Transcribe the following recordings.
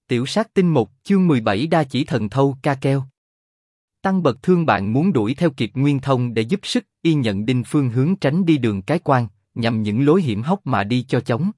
Tiểu sát tinh 1, chương 17 đa chỉ thần thâu ca keo. Tăng bật thương bạn muốn đuổi theo kịp Nguyên Thông để giúp sức, y nhận định phương hướng tránh đi đường cái quan, nhằm những lối hiểm hóc mà đi cho chóng.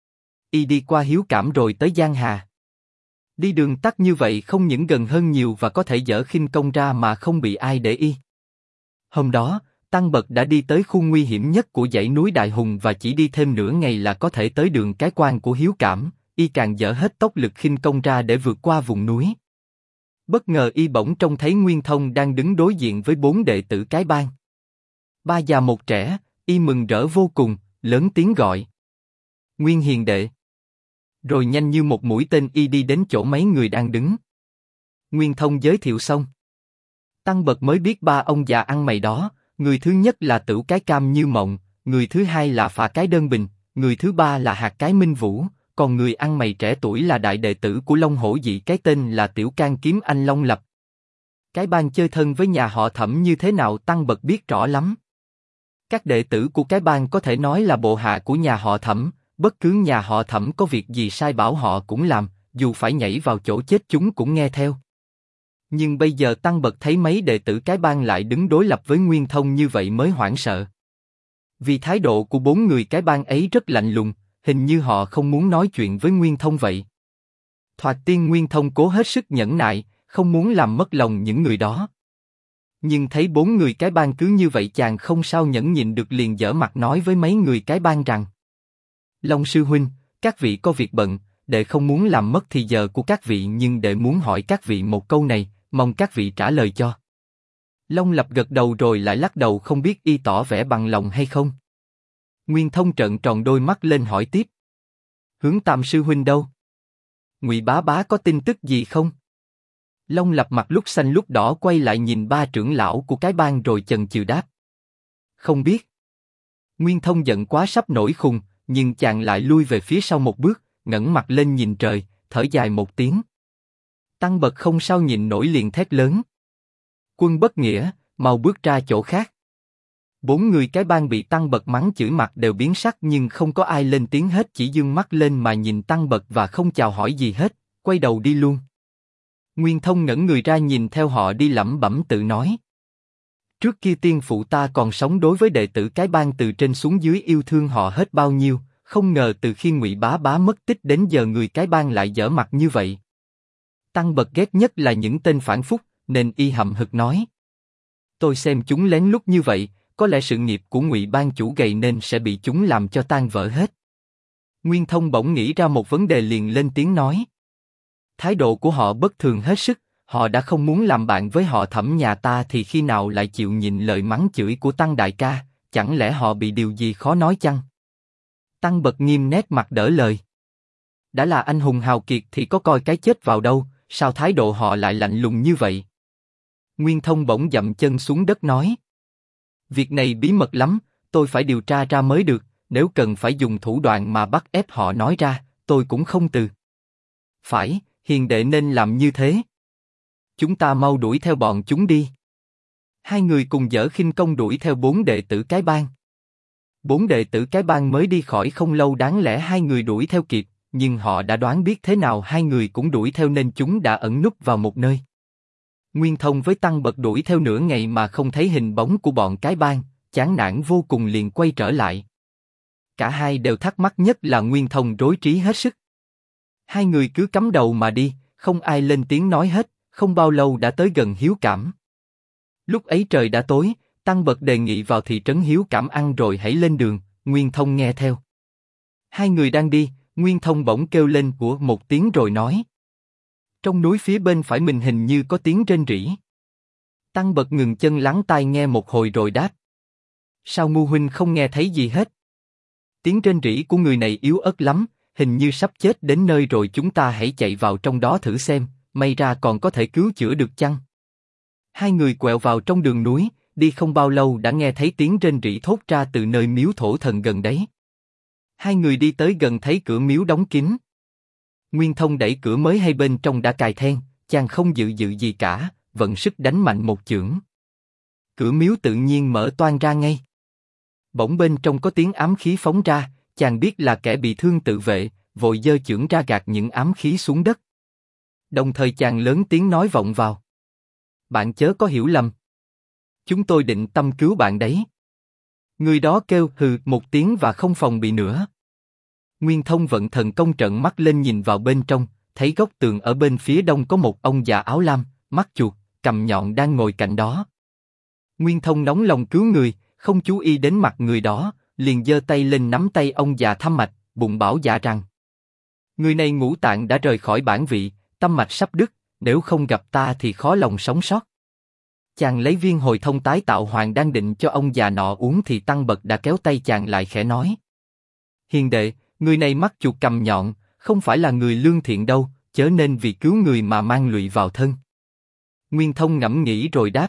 Y đi qua Hiếu Cảm rồi tới Giang Hà. Đi đường tắt như vậy không những gần hơn nhiều và có thể dỡ khinh công ra mà không bị ai để ý. Hôm đó, Tăng bật đã đi tới khu nguy hiểm nhất của dãy núi Đại Hùng và chỉ đi thêm nửa ngày là có thể tới đường cái quan của Hiếu Cảm. Y càng dỡ hết tốc lực khinh công ra để vượt qua vùng núi. Bất ngờ y bỗng trông thấy Nguyên Thông đang đứng đối diện với 4 đệ tử cái bang. 3 già 1 trẻ, y mừng rỡ vô cùng, lớn tiếng gọi: Nguyên hiền đệ. Rồi nhanh như một mũi tên y đi đến chỗ mấy người đang đứng. Nguyên Thông giới thiệu xong. Tăng bật mới biết 3 ông già ăn mày đó, người thứ nhất là Tửu cái Cam Như Mộng, người thứ hai là Phà cái Đơn Bình, người thứ ba là Hạt cái Minh Vũ. Còn người ăn mày trẻ tuổi là đại đệ tử của Long Hổ Dị, cái tên là Tiểu Can Kiếm Anh Long Lập. Cái bang chơi thân với nhà họ Thẩm như thế nào Tăng bật biết rõ lắm. Các đệ tử của cái bang có thể nói là bộ hạ của nhà họ Thẩm, bất cứ nhà họ Thẩm có việc gì sai bảo họ cũng làm, dù phải nhảy vào chỗ chết chúng cũng nghe theo. Nhưng bây giờ Tăng bật thấy mấy đệ tử cái bang lại đứng đối lập với Nguyên Thông như vậy mới hoảng sợ. Vì thái độ của 4 người cái bang ấy rất lạnh lùng. Hình như họ không muốn nói chuyện với Nguyên Thông vậy. Thoạt tiên Nguyên Thông cố hết sức nhẫn nại, không muốn làm mất lòng những người đó. Nhưng thấy 4 người cái bang cứ như vậy chàng không sao nhẫn nhịn được, liền giở mặt nói với mấy người cái bang rằng: Long sư huynh, các vị có việc bận, đệ không muốn làm mất thì giờ của các vị, nhưng đệ muốn hỏi các vị một câu này, mong các vị trả lời cho. Long Lập gật đầu rồi lại lắc đầu, không biết y tỏ vẻ bằng lòng hay không. Nguyên Thông trợn tròn đôi mắt lên hỏi tiếp: Hướng Tam sư huynh đâu? Ngụy bá bá có tin tức gì không? Long Lập mặt lúc xanh lúc đỏ quay lại nhìn 3 trưởng lão của cái bang rồi chần chừ đáp: Không biết. Nguyên Thông giận quá sắp nổi khùng, nhưng chàng lại lui về phía sau một bước, ngẩng mặt lên nhìn trời, thở dài một tiếng. Tăng bật không sao nhịn nổi liền thét lớn: Quân bất nghĩa, mau bước ra chỗ khác. 4 người cái bang bị Tăng bật mắng chửi mặt đều biến sắc, nhưng không có ai lên tiếng hết, chỉ dương mắt lên mà nhìn Tăng bật và không chào hỏi gì hết, quay đầu đi luôn. Nguyên Thông ngẩng người ra nhìn theo họ đi, lẩm bẩm tự nói: Trước kia tiên phụ ta còn sống đối với đệ tử cái bang từ trên xuống dưới yêu thương họ hết bao nhiêu, không ngờ từ khi Ngụy bá bá mất tích đến giờ người cái bang lại dở mặt như vậy. Tăng bật ghét nhất là những tên phản phúc, nên y hậm hực nói: Tôi xem chúng lén lút như vậy, có lẽ sự nghiệp của Ngụy bang chủ gầy nên sẽ bị chúng làm cho tan vỡ hết. Nguyên Thông bỗng nghĩ ra một vấn đề liền lên tiếng nói: Thái độ của họ bất thường hết sức, họ đã không muốn làm bạn với họ Thẩm nhà ta thì khi nào lại chịu nhịn lời mắng chửi của Tăng đại ca, chẳng lẽ họ bị điều gì khó nói chăng? Tăng bật nghiêm nét mặt đỡ lời: Đã là anh hùng hào kiệt thì có coi cái chết vào đâu, sao thái độ họ lại lạnh lùng như vậy? Nguyên Thông bỗng dậm chân xuống đất nói: Việc này bí mật lắm, tôi phải điều tra ra mới được, nếu cần phải dùng thủ đoạn mà bắt ép họ nói ra, tôi cũng không từ. Phải, hiền đệ nên làm như thế. Chúng ta mau đuổi theo bọn chúng đi. 2 người cùng dở khinh công đuổi theo 4 đệ tử cái bang. 4 đệ tử cái bang mới đi khỏi không lâu, đáng lẽ 2 người đuổi theo kịp, nhưng họ đã đoán biết thế nào 2 người cũng đuổi theo nên chúng đã ẩn núp vào một nơi. Nguyên Thông với Tăng bật đuổi theo nửa ngày mà không thấy hình bóng của bọn cái bang, chán nản vô cùng liền quay trở lại. Cả hai đều thắc mắc, nhất là Nguyên Thông rối trí hết sức. 2 người cứ cắm đầu mà đi, không ai lên tiếng nói hết, không bao lâu đã tới gần Hiếu Cảm. Lúc ấy trời đã tối, Tăng bật đề nghị vào thị trấn Hiếu Cảm ăn rồi hãy lên đường, Nguyên Thông nghe theo. 2 người đang đi, Nguyên Thông bỗng kêu lên của một tiếng rồi nói: Trong núi phía bên phải mình hình như có tiếng rên rỉ. Tăng bật ngừng chân lắng tai nghe một hồi rồi đáp: Sao ngu huynh không nghe thấy gì hết? Tiếng rên rỉ của người này yếu ớt lắm, hình như sắp chết đến nơi rồi, chúng ta hãy chạy vào trong đó thử xem, may ra còn có thể cứu chữa được chăng? 2 người quẹo vào trong đường núi, đi không bao lâu đã nghe thấy tiếng rên rỉ thốt ra từ nơi miếu thổ thần gần đấy. 2 người đi tới gần thấy cửa miếu đóng kín. Nguyên Thông đẩy cửa mới hay bên trong đã cài then, chàng không dự gì cả, vận sức đánh mạnh một chưởng. Cửa miếu tự nhiên mở toang ra ngay. Bỗng bên trong có tiếng ám khí phóng ra, chàng biết là kẻ bị thương tự vệ, vội giơ chưởng ra gạt những ám khí xuống đất. Đồng thời chàng lớn tiếng nói vọng vào. Bạn chớ có hiểu lầm. Chúng tôi định tâm cứu bạn đấy. Người đó kêu hừ một tiếng và không phòng bị nữa. Nguyên Thông vận thần công trợn mắt lên nhìn vào bên trong, thấy góc tường ở bên phía đông có một ông già áo lam, mắt chuột, cầm nhọn đang ngồi cạnh đó. Nguyên Thông nóng lòng cứu người, không chú ý đến mặt người đó, liền giơ tay lên nắm tay ông già thăm mạch, bụng bảo dạ rằng: người này ngũ tạng đã rời khỏi bản vị, tâm mạch sắp đứt, nếu không gặp ta thì khó lòng sống sót. Chàng lấy viên hồi thông tái tạo hoàng đang định cho ông già nọ uống thì Tăng Bật đã kéo tay chàng lại khẽ nói: hiền đệ, người này mắt chuột cầm nhọn, không phải là người lương thiện đâu, chớ nên vì cứu người mà mang lụy vào thân. Nguyên Thông ngẫm nghĩ rồi đáp: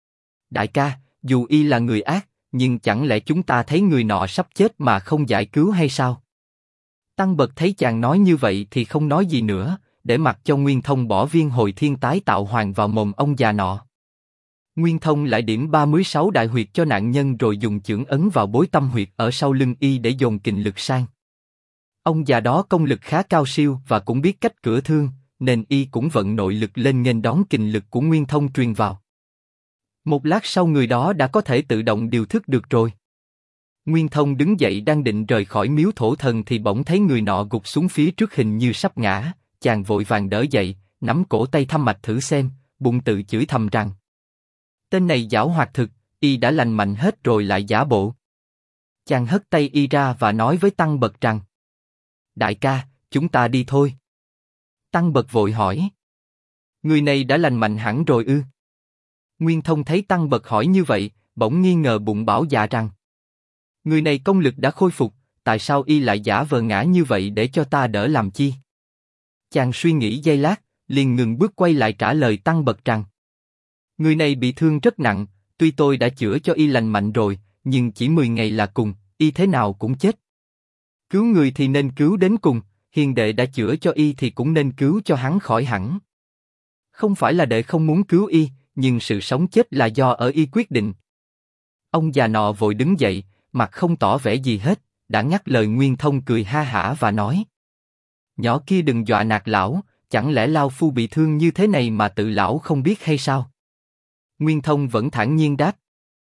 đại ca, dù y là người ác, nhưng chẳng lẽ chúng ta thấy người nọ sắp chết mà không giải cứu hay sao? Tăng Bật thấy chàng nói như vậy thì không nói gì nữa, để mặc cho Nguyên Thông bỏ viên hồi thiên tái tạo hoàng vào mồm ông già nọ. Nguyên Thông lại điểm 36 đại huyệt cho nạn nhân rồi dùng chưởng ấn vào bối tâm huyệt ở sau lưng y để dồn kình lực sang. Ông già đó công lực khá cao siêu và cũng biết cách chữa thương, nên y cũng vận nội lực lên nghênh đón kình lực của Nguyên Thông truyền vào. Một lát sau người đó đã có thể tự động điều thức được rồi. Nguyên Thông đứng dậy đang định rời khỏi miếu thổ thần thì bỗng thấy người nọ gục xuống phía trước hình như sắp ngã, chàng vội vàng đỡ dậy, nắm cổ tay thăm mạch thử xem, bụng tự chửi thầm rằng: tên này giảo hoạt thực, y đã lành mạnh hết rồi lại giả bộ. Chàng hất tay y ra và nói với Tăng Bật rằng: đại ca, chúng ta đi thôi. Tăng Bật vội hỏi: người này đã lành mạnh hẳn rồi ư? Nguyên Thông thấy Tăng Bật hỏi như vậy, bỗng nghi ngờ bụng bảo dạ rằng: người này công lực đã khôi phục, tại sao y lại giả vờ ngã như vậy để cho ta đỡ làm chi? Chàng suy nghĩ giây lát, liền ngừng bước quay lại trả lời Tăng Bật rằng: người này bị thương rất nặng, tuy tôi đã chữa cho y lành mạnh rồi, nhưng chỉ 10 ngày là cùng, y thế nào cũng chết. Cứu người thì nên cứu đến cùng, hiền đệ đã chữa cho y thì cũng nên cứu cho hắn khỏi hẳn. Không phải là đệ không muốn cứu y, nhưng sự sống chết là do ở y quyết định. Ông già nọ vội đứng dậy, mặt không tỏ vẻ gì hết, đã ngắt lời Nguyên Thông cười ha hả và nói: nhỏ kia đừng dọa nạt lão, chẳng lẽ lão phu bị thương như thế này mà tự lão không biết hay sao? Nguyên Thông vẫn thản nhiên đáp: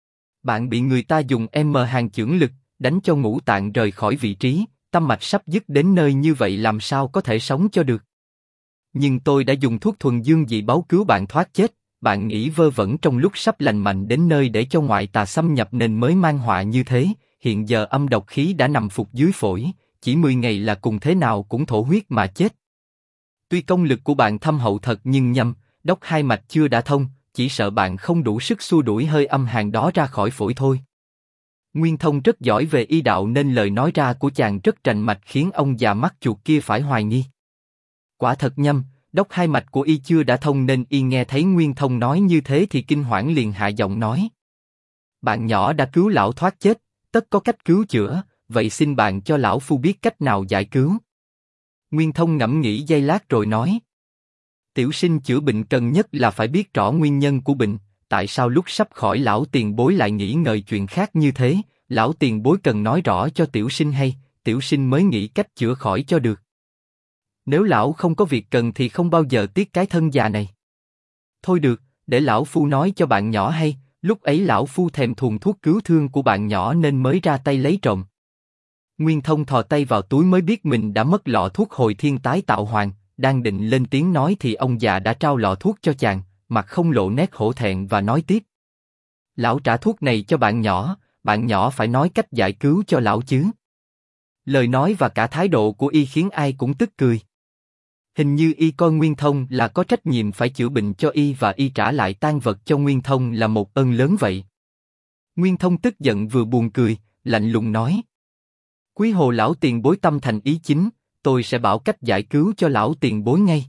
bạn bị người ta dùng hàng chưởng lực đánh cho ngũ tạng rời khỏi vị trí, tâm mạch sắp dứt đến nơi như vậy làm sao có thể sống cho được? Nhưng tôi đã dùng thuốc thuần dương dị báu cứu bạn thoát chết, bạn nghĩ vơ vẩn trong lúc sắp lành mạnh đến nơi để cho ngoại tà xâm nhập nên mới mang họa như thế. Hiện giờ âm độc khí đã nằm phục dưới phổi, chỉ 10 ngày là cùng thế nào cũng thổ huyết mà chết. Tuy công lực của bạn thâm hậu thật nhưng nhâm, đốc hai mạch chưa đã thông, chỉ sợ bạn không đủ sức xua đuổi hơi âm hàn đó ra khỏi phổi thôi. Nguyên Thông rất giỏi về y đạo nên lời nói ra của chàng rất rành mạch khiến ông già mắt chuột kia phải hoài nghi. Quả thật nhâm, đốc hai mạch của y chưa đã thông nên y nghe thấy Nguyên Thông nói như thế thì kinh hoảng liền hạ giọng nói: bạn nhỏ đã cứu lão thoát chết, tất có cách cứu chữa, vậy xin bạn cho lão phu biết cách nào giải cứu. Nguyên Thông ngẫm nghĩ giây lát rồi nói: tiểu sinh chữa bệnh cần nhất là phải biết rõ nguyên nhân của bệnh, tại sao lúc sắp khỏi lão tiền bối lại nghĩ ngợi chuyện khác như thế, lão tiền bối cần nói rõ cho tiểu sinh hay, tiểu sinh mới nghĩ cách chữa khỏi cho được. Nếu lão không có việc cần thì không bao giờ tiếc cái thân già này. Thôi được, để lão phu nói cho bạn nhỏ hay, lúc ấy lão phu thèm thuồng thuốc cứu thương của bạn nhỏ nên mới ra tay lấy trộm. Nguyên Thông thò tay vào túi mới biết mình đã mất lọ thuốc hồi thiên tái tạo hoàng, đang định lên tiếng nói thì ông già đã trao lọ thuốc cho chàng, mặt không lộ nét hổ thẹn và nói tiếp: lão trả thuốc này cho bạn nhỏ phải nói cách giải cứu cho lão chứ. Lời nói và cả thái độ của y khiến ai cũng tức cười. Hình như y coi Nguyên Thông là có trách nhiệm phải chữa bệnh cho y và y trả lại tang vật cho Nguyên Thông là một ơn lớn vậy. Nguyên Thông tức giận vừa buồn cười, lạnh lùng nói: quý hồ lão tiền bối tâm thành ý chính, tôi sẽ bảo cách giải cứu cho lão tiền bối ngay.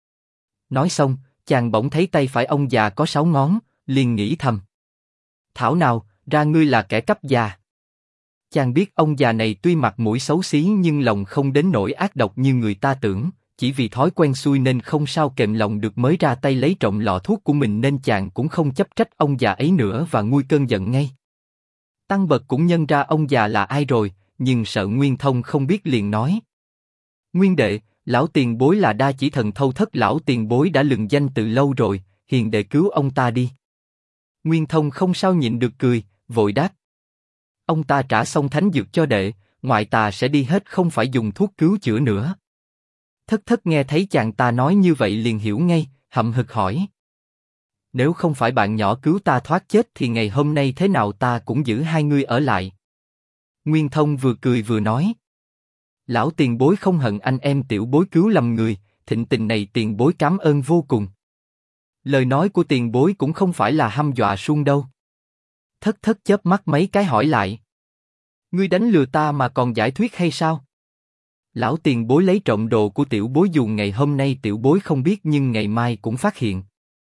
Nói xong, chàng bỗng thấy tay phải ông già có 6 ngón, liền nghĩ thầm: thảo nào, ra ngươi là kẻ cấp già. Chàng biết ông già này tuy mặt mũi xấu xí nhưng lòng không đến nỗi ác độc như người ta tưởng, chỉ vì thói quen xuôi nên không sao kềm lòng được mới ra tay lấy trộm lọ thuốc của mình nên chàng cũng không chấp trách ông già ấy nữa và nguôi cơn giận ngay. Tăng Bật cũng nhận ra ông già là ai rồi, nhưng sợ Nguyên Thông không biết liền nói: nguyên đệ, Lão tiền bối là Đa Chỉ Thần Thâu Thất lão tiền bối đã lừng danh từ lâu rồi, hiền đệ cứu ông ta đi. Nguyên Thông không sao nhịn được cười, vội đáp. Ông ta trả xong thánh dược cho đệ, ngoại tà sẽ đi hết không phải dùng thuốc cứu chữa nữa. Thất Thất nghe thấy chàng ta nói như vậy liền hiểu ngay, hậm hực hỏi. Nếu không phải bạn nhỏ cứu ta thoát chết thì ngày hôm nay thế nào ta cũng giữ hai ngươi ở lại. Nguyên Thông vừa cười vừa nói. Lão tiền bối không hận anh em tiểu bối cứu lầm người, thịnh tình này tiền bối cảm ơn vô cùng. Lời nói của tiền bối cũng không phải là hăm dọa suông đâu. Thất Thất chớp mắt mấy cái hỏi lại. Ngươi đánh lừa ta mà còn giải thuyết hay sao? Lão tiền bối lấy trộm đồ của tiểu bối dù ngày hôm nay tiểu bối không biết nhưng ngày mai cũng phát hiện.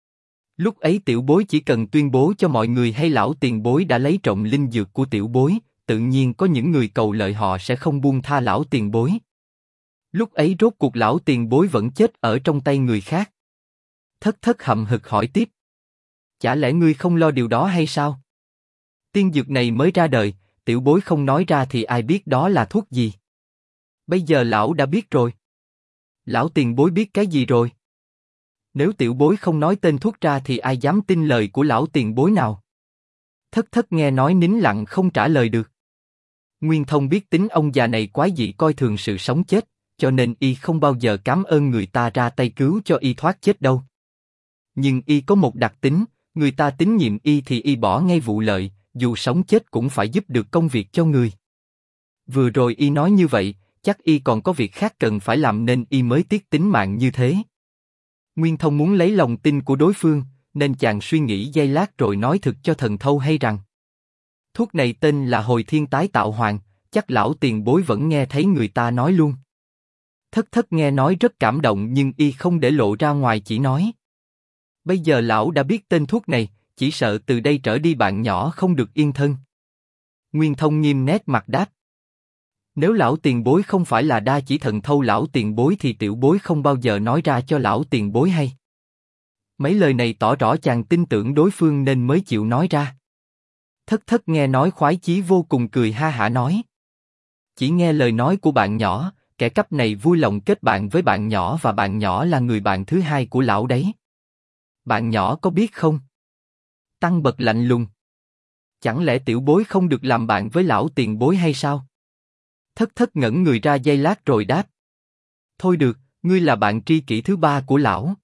Lúc ấy tiểu bối chỉ cần tuyên bố cho mọi người hay lão tiền bối đã lấy trộm linh dược của tiểu bối, tự nhiên có những người cầu lợi họ sẽ không buông tha lão tiền bối. Lúc ấy rốt cuộc lão tiền bối vẫn chết ở trong tay người khác. Thất Thất hậm hực hỏi tiếp. Chả lẽ ngươi không lo điều đó hay sao? Tiên dược này mới ra đời, tiểu bối không nói ra thì ai biết đó là thuốc gì? Bây giờ lão đã biết rồi. Lão tiền bối biết cái gì rồi? Nếu tiểu bối không nói tên thuốc ra thì ai dám tin lời của lão tiền bối nào? Thất Thất nghe nói nín lặng không trả lời được. Nguyên Thông biết tính ông già này quái dị coi thường sự sống chết, cho nên y không bao giờ cảm ơn người ta ra tay cứu cho y thoát chết đâu. Nhưng y có một đặc tính, người ta tín nhiệm y thì y bỏ ngay vụ lợi, dù sống chết cũng phải giúp được công việc cho người. Vừa rồi y nói như vậy, chắc y còn có việc khác cần phải làm nên y mới tiếc tính mạng như thế. Nguyên Thông muốn lấy lòng tin của đối phương, nên chàng suy nghĩ giây lát rồi nói thực cho Thần Thâu hay rằng thuốc này tên là Hồi Thiên Tái Tạo Hoàng, chắc lão tiền bối vẫn nghe thấy người ta nói luôn. Thất Thất nghe nói rất cảm động nhưng y không để lộ ra ngoài chỉ nói. Bây giờ lão đã biết tên thuốc này, chỉ sợ từ đây trở đi bạn nhỏ không được yên thân. Nguyên Thông nghiêm nét mặt đáp. Nếu lão tiền bối không phải là Đa Chỉ Thần Thâu lão tiền bối thì tiểu bối không bao giờ nói ra cho lão tiền bối hay. Mấy lời này tỏ rõ chàng tin tưởng đối phương nên mới chịu nói ra. Thất Thất nghe nói khoái chí vô cùng cười ha hả nói. Chỉ nghe lời nói của bạn nhỏ, kẻ cấp này vui lòng kết bạn với bạn nhỏ và bạn nhỏ là người bạn thứ hai của lão đấy. Bạn nhỏ có biết không? Tăng bật lạnh lùng. Chẳng lẽ tiểu bối không được làm bạn với lão tiền bối hay sao? Thất Thất ngẩn người ra giây lát rồi đáp. Thôi được, ngươi là bạn tri kỷ thứ ba của lão.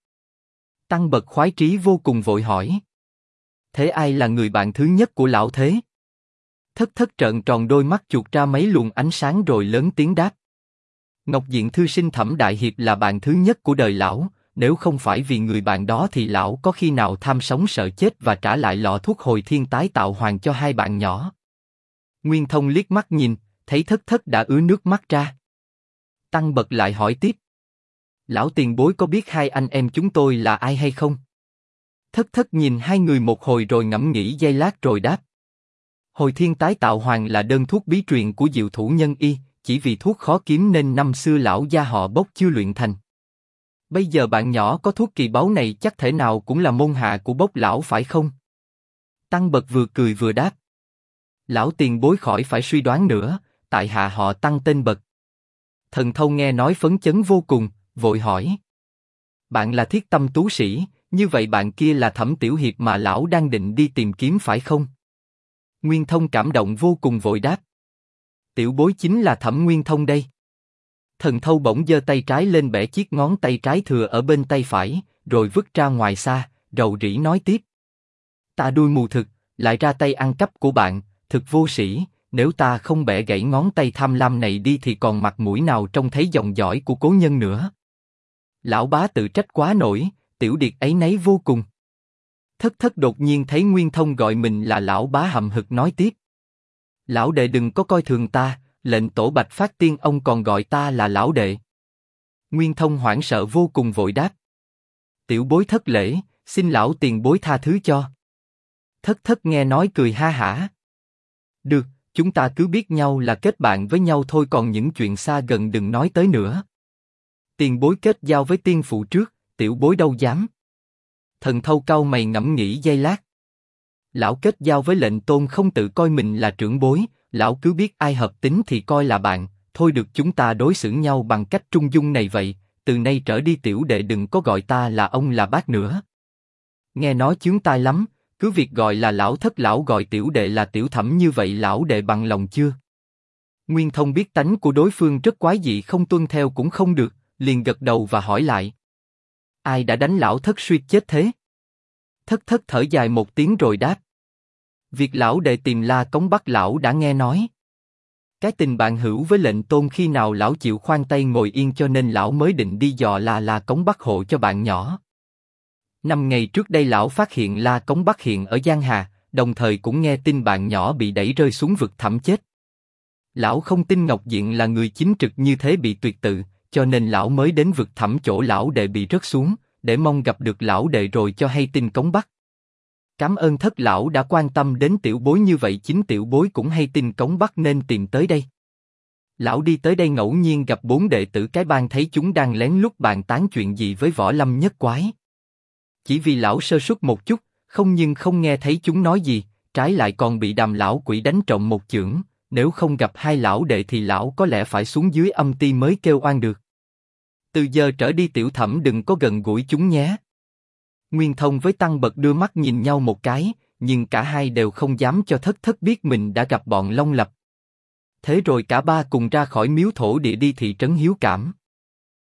Tăng bật khoái trí vô cùng vội hỏi. Thế ai là người bạn thứ nhất của lão thế? Thất Thất trợn tròn đôi mắt chuột ra mấy luồng ánh sáng rồi lớn tiếng đáp. Ngọc Diện thư sinh Thẩm Đại Hiệp là bạn thứ nhất của đời lão, nếu không phải vì người bạn đó thì lão có khi nào tham sống sợ chết và trả lại lọ thuốc Hồi Thiên Tái Tạo Hoàng cho hai bạn nhỏ. Nguyên Thông liếc mắt nhìn, thấy Thất Thất đã ứa nước mắt ra. Tăng bật lại hỏi tiếp. Lão tiền bối có biết hai anh em chúng tôi là ai hay không? Thất Thất nhìn hai người một hồi rồi ngẫm nghĩ giây lát rồi đáp. Hồi Thiên Tái Tạo Hoàng là đơn thuốc bí truyền của Diệu Thủ Nhân Y, chỉ vì thuốc khó kiếm nên năm xưa lão gia họ Bốc chưa luyện thành. Bây giờ bạn nhỏ có thuốc kỳ báu này chắc thể nào cũng là môn hạ của Bốc lão phải không? Tăng bật vừa cười vừa đáp. Lão tiền bối khỏi phải suy đoán nữa, tại hạ họ Tăng tên Bật. Thần Thâu nghe nói phấn chấn vô cùng, vội hỏi. Bạn là Thiết Tâm tú sĩ, như vậy bạn kia là Thẩm Tiểu Hiệp mà lão đang định đi tìm kiếm phải không? Nguyên Thông cảm động vô cùng vội đáp. Tiểu bối chính là Thẩm Nguyên Thông đây. Thần Thâu bỗng giơ tay trái lên bẻ chiếc ngón tay trái thừa ở bên tay phải, rồi vứt ra ngoài xa, rầu rĩ nói tiếp. Ta đuôi mù thực, lại ra tay ăn cắp của bạn, thực vô sĩ, nếu ta không bẻ gãy ngón tay tham lam này đi thì còn mặt mũi nào trông thấy dòng dõi của cố nhân nữa. Lão bá tự trách quá nổi, tiểu điệt ấy nấy vô cùng. Thất Thất đột nhiên thấy Nguyên Thông gọi mình là lão bá hậm hực nói tiếp. Lão đệ đừng có coi thường ta, lệnh tổ Bạch Phát Tiên ông còn gọi ta là lão đệ. Nguyên Thông hoảng sợ vô cùng vội đáp. Tiểu bối thất lễ, xin lão tiền bối tha thứ cho. Thất Thất nghe nói cười ha hả. Được, chúng ta cứ biết nhau là kết bạn với nhau thôi, còn những chuyện xa gần đừng nói tới nữa. Tiền bối kết giao với tiên phụ trước, tiểu bối đâu dám. Thần Thâu cau mày ngẫm nghĩ giây lát. Lão kết giao với lệnh tôn không tự coi mình là trưởng bối, lão cứ biết ai hợp tính thì coi là bạn, thôi được chúng ta đối xử nhau bằng cách trung dung này vậy, từ nay trở đi tiểu đệ đừng có gọi ta là ông là bác nữa. Nghe nói chướng tai lắm, cứ việc gọi là lão thất, lão gọi tiểu đệ là tiểu thẩm như vậy lão đệ bằng lòng chưa? Nguyên Thông biết tánh của đối phương rất quái dị, không tuân theo cũng không được, liền gật đầu và hỏi lại. Ai đã đánh lão thất suýt chết thế? Thất thất thở dài một tiếng rồi đáp. Việc lão đệ tìm La Cống Bắc lão đã nghe nói. Cái tình bạn hữu với lệnh tôn khi nào lão chịu khoan tay ngồi yên, cho nên lão mới định đi dò La Cống Bắc hộ cho bạn nhỏ. 5 ngày trước đây lão phát hiện La Cống Bắc hiện ở Giang Hà, đồng thời cũng nghe tin bạn nhỏ bị đẩy rơi xuống vực thẳm chết. Lão không tin Ngọc Diện là người chính trực như thế bị tuyệt tự, cho nên lão mới đến vực thẳm chỗ lão đệ bị rớt xuống, để mong gặp được lão đệ rồi cho hay tin Cống Bắc. Cảm ơn thất lão đã quan tâm đến tiểu bối như vậy, chính tiểu bối cũng hay tin Cống Bắc nên tìm tới đây. Lão đi tới đây ngẫu nhiên gặp 4 đệ tử cái bang, thấy chúng đang lén lút bàn tán chuyện gì với Võ Lâm Nhất Quái. Chỉ vì lão sơ suất một chút, không nghe thấy chúng nói gì, trái lại còn bị Đàm lão quỷ đánh trộm một chưởng, nếu không gặp hai lão đệ thì lão có lẽ phải xuống dưới âm ti mới kêu oan được. Từ giờ trở đi tiểu thẩm đừng có gần gũi chúng nhé. Nguyên Thông với Tăng Bật đưa mắt nhìn nhau một cái, nhưng cả hai đều không dám cho thất thất biết mình đã gặp bọn Long Lập. Thế rồi cả ba cùng ra khỏi miếu thổ địa đi thị trấn Hiếu Cảm.